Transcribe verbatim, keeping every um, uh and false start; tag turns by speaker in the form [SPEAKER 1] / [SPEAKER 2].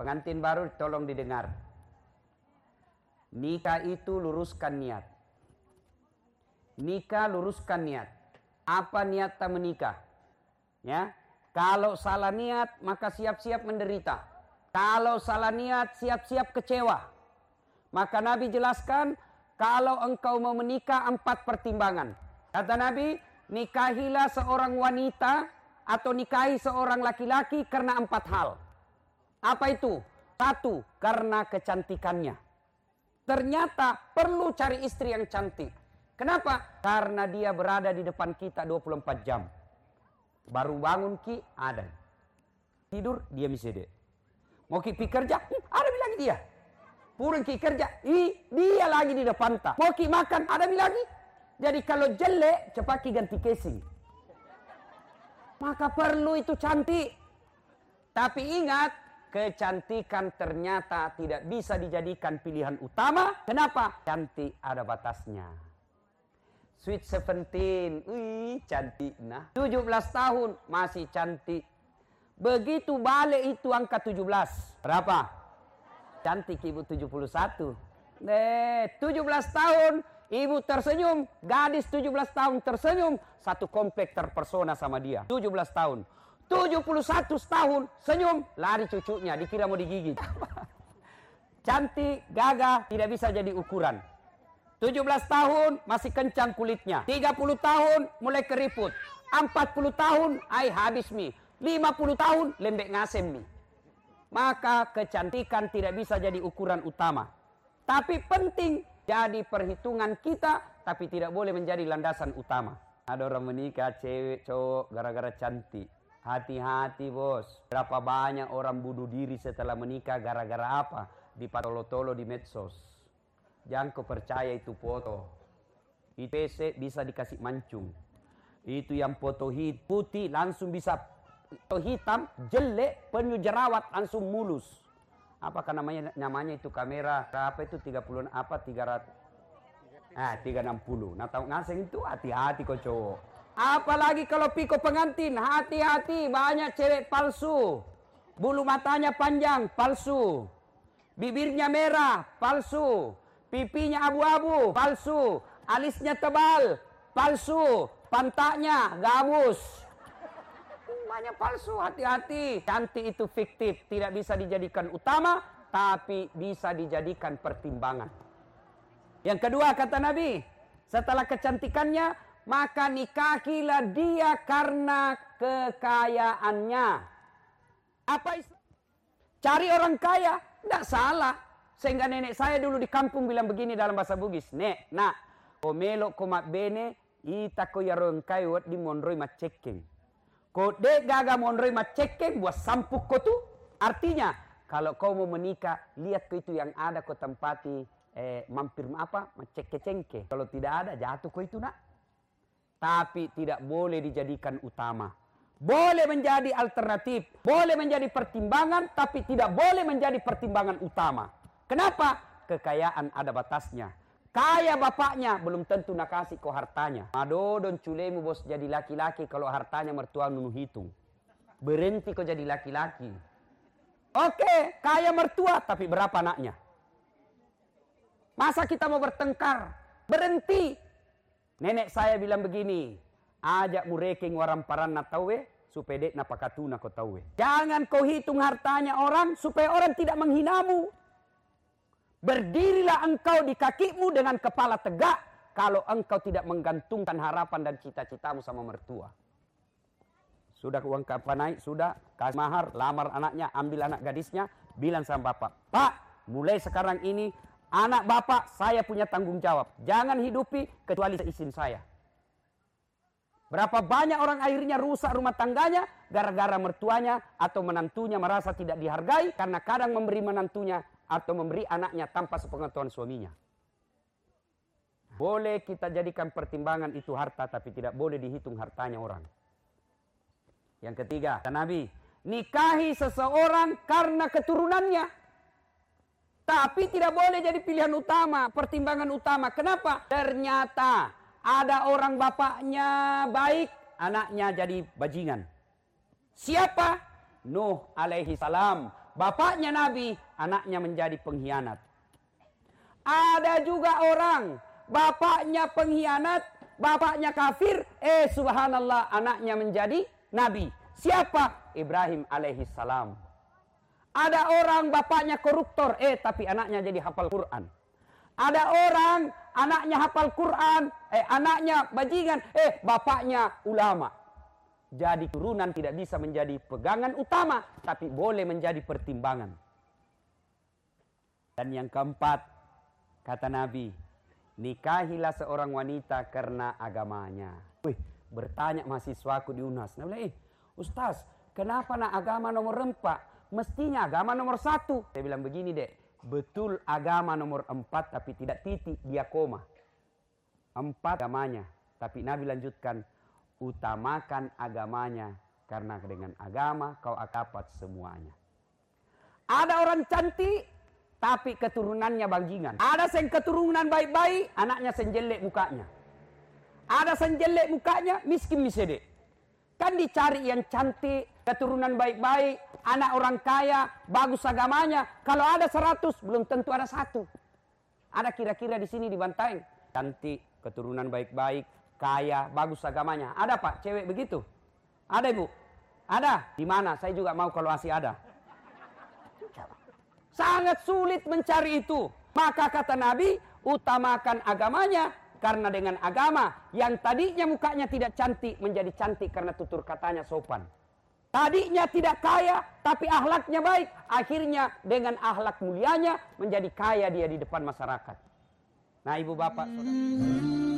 [SPEAKER 1] Pengantin baru tolong didengar. Nikah itu luruskan niat. Nikah luruskan niat. Apa niat tak menikah? Ya, kalau salah niat maka siap-siap menderita. Kalau salah niat siap-siap kecewa. Maka Nabi jelaskan, kalau engkau mau menikah empat pertimbangan. Kata Nabi, nikahilah seorang wanita atau nikahi seorang laki-laki karena empat hal. Apa itu? Satu, karena kecantikannya. Ternyata perlu cari istri yang cantik. Kenapa? Karena dia berada di depan kita dua puluh empat jam. Baru bangun ki, ada. Tidur, dia misede. Mau ki pi kerja, ada lagi dia. Pulang ki kerja, ih, dia lagi di depan ta. Mau ki makan, ada lagi. Jadi kalau jelek, cepat ki ganti casing. Maka perlu itu cantik. Tapi ingat, kecantikan ternyata tidak bisa dijadikan pilihan utama. Kenapa? Cantik ada batasnya. Sweet seventeen, wih cantik nah. tujuh belas tahun masih cantik. Begitu balik itu angka tujuh belas. Berapa? Cantik ibu tujuh puluh satu. Nih, tujuh belas tahun ibu tersenyum. Gadis tujuh belas tahun tersenyum. Satu komplek terpersona sama dia. tujuh belas tahun. tujuh puluh satu tahun senyum, lari cucunya, dikira mau digigit. Cantik, gagah, tidak bisa jadi ukuran. tujuh belas tahun masih kencang kulitnya. tiga puluh tahun mulai keriput. empat puluh tahun, ai habis mi. lima puluh tahun lembek ngasem mi. Maka kecantikan tidak bisa jadi ukuran utama. Tapi penting jadi perhitungan kita, tapi tidak boleh menjadi landasan utama. Ada orang menikah cewek cowok gara-gara cantik. Hati-hati bos. Berapa banyak orang bunuh diri setelah menikah gara-gara apa? Dipatolo-tolo di medsos. Jangan kau percaya itu foto. Itu P C bisa dikasih mancung. Itu yang foto hit putih langsung bisa foto hitam jelek penuh jerawat langsung mulus. Apakah namanya namanya itu kamera apa itu tiga puluh apa tiga ratus ah tiga ratus enam puluh. Nah tahu ngaseng itu hati-hati kau cowok. Apalagi kalau piko pengantin, hati-hati banyak cewek palsu. Bulu matanya panjang, palsu. Bibirnya merah, palsu. Pipinya abu-abu, palsu. Alisnya tebal, palsu. Pantatnya gabus. Banyak palsu, hati-hati. Cantik itu fiktif, tidak bisa dijadikan utama, tapi bisa dijadikan pertimbangan. Yang kedua kata Nabi, setelah kecantikannya, maka nikahilah dia karena kekayaannya. Apa istilah? Cari orang kaya, tidak salah. Sehingga nenek saya dulu di kampung bilang begini dalam bahasa Bugis. Nek, nak, komelo komak bene, ita ko yarong kayo at di monroy macekeng. Ko de gaga monroy macekeng, buat sampuk ko tu. Artinya, kalau kau mau menikah, lihat ko itu yang ada ko tempati eh, mampir apa, maceke-cengke. Kalau tidak ada, jatuh ko itu nak. Tapi tidak boleh dijadikan utama. Boleh menjadi alternatif. Boleh menjadi pertimbangan. Tapi tidak boleh menjadi pertimbangan utama. Kenapa? Kekayaan ada batasnya. Kaya bapaknya belum tentu nak kasih kau hartanya. Madodon culemu bos jadi laki-laki kalau hartanya mertua nunu hitung. Berhenti kau jadi laki-laki. Oke, kaya mertua tapi berapa anaknya? Masa kita mau bertengkar? Berhenti. Nenek saya bilang begini, ajak mureking waramparan na tawe, supaya dek napakatuna kau tawe. Jangan kau hitung hartanya orang, supaya orang tidak menghinamu. Berdirilah engkau di kakimu dengan kepala tegak, kalau engkau tidak menggantungkan harapan dan cita-citamu sama mertua. Sudah uang kapan naik, sudah kasih mahar, lamar anaknya, ambil anak gadisnya, bilang sama bapak, Pak, mulai sekarang ini, anak bapak saya punya tanggung jawab. Jangan hidupi kecuali seizin saya. Berapa banyak orang akhirnya rusak rumah tangganya gara-gara mertuanya atau menantunya merasa tidak dihargai karena kadang memberi menantunya atau memberi anaknya tanpa sepengetahuan suaminya. Boleh kita jadikan pertimbangan itu harta tapi tidak boleh dihitung hartanya orang. Yang ketiga, kata Nabi, nikahi seseorang karena keturunannya. Tapi tidak boleh jadi pilihan utama, pertimbangan utama. Kenapa? Ternyata ada orang bapaknya baik, anaknya jadi bajingan. Siapa? Nuh alaihi salam. bapaknya Nabi, anaknya menjadi pengkhianat. Ada juga orang, bapaknya pengkhianat, bapaknya kafir, eh subhanallah, anaknya menjadi Nabi. Siapa? Ibrahim alaihissalam. Ada orang bapaknya koruptor, eh tapi anaknya jadi hafal Quran. Ada orang anaknya hafal Quran, eh anaknya bajingan, eh bapaknya ulama. Jadi turunan tidak bisa menjadi pegangan utama, tapi boleh menjadi pertimbangan. Dan yang keempat, kata Nabi, nikahilah seorang wanita karena agamanya. Wih, bertanya mahasiswaku di U N A S. Nah, bilang, eh Ustaz, kenapa nak agama nomor empat? Mestinya agama nomor satu. Saya bilang begini dek. Betul agama nomor empat tapi tidak titik, dia koma. Empat agamanya. Tapi Nabi lanjutkan, utamakan agamanya. Karena dengan agama kau akan dapat semuanya. Ada orang cantik tapi keturunannya bajingan. Ada yang keturunan baik-baik, anaknya senjelek mukanya. Ada senjelek mukanya, miskin misedek. Kan dicari yang cantik, keturunan baik-baik, anak orang kaya, bagus agamanya. Kalau ada seratus, belum tentu ada satu. Ada kira-kira di sini di Bantaeng. Cantik, keturunan baik-baik, kaya, bagus agamanya. Ada Pak, cewek begitu? Ada Ibu? Ada? Di mana? Saya juga mau kalau masih ada. Sangat sulit mencari itu. Maka kata Nabi, utamakan agamanya. Karena dengan agama yang tadinya mukanya tidak cantik menjadi cantik karena tutur katanya sopan. Tadinya tidak kaya tapi akhlaknya baik. Akhirnya dengan akhlak mulianya menjadi kaya dia di depan masyarakat. Nah ibu bapak saudara.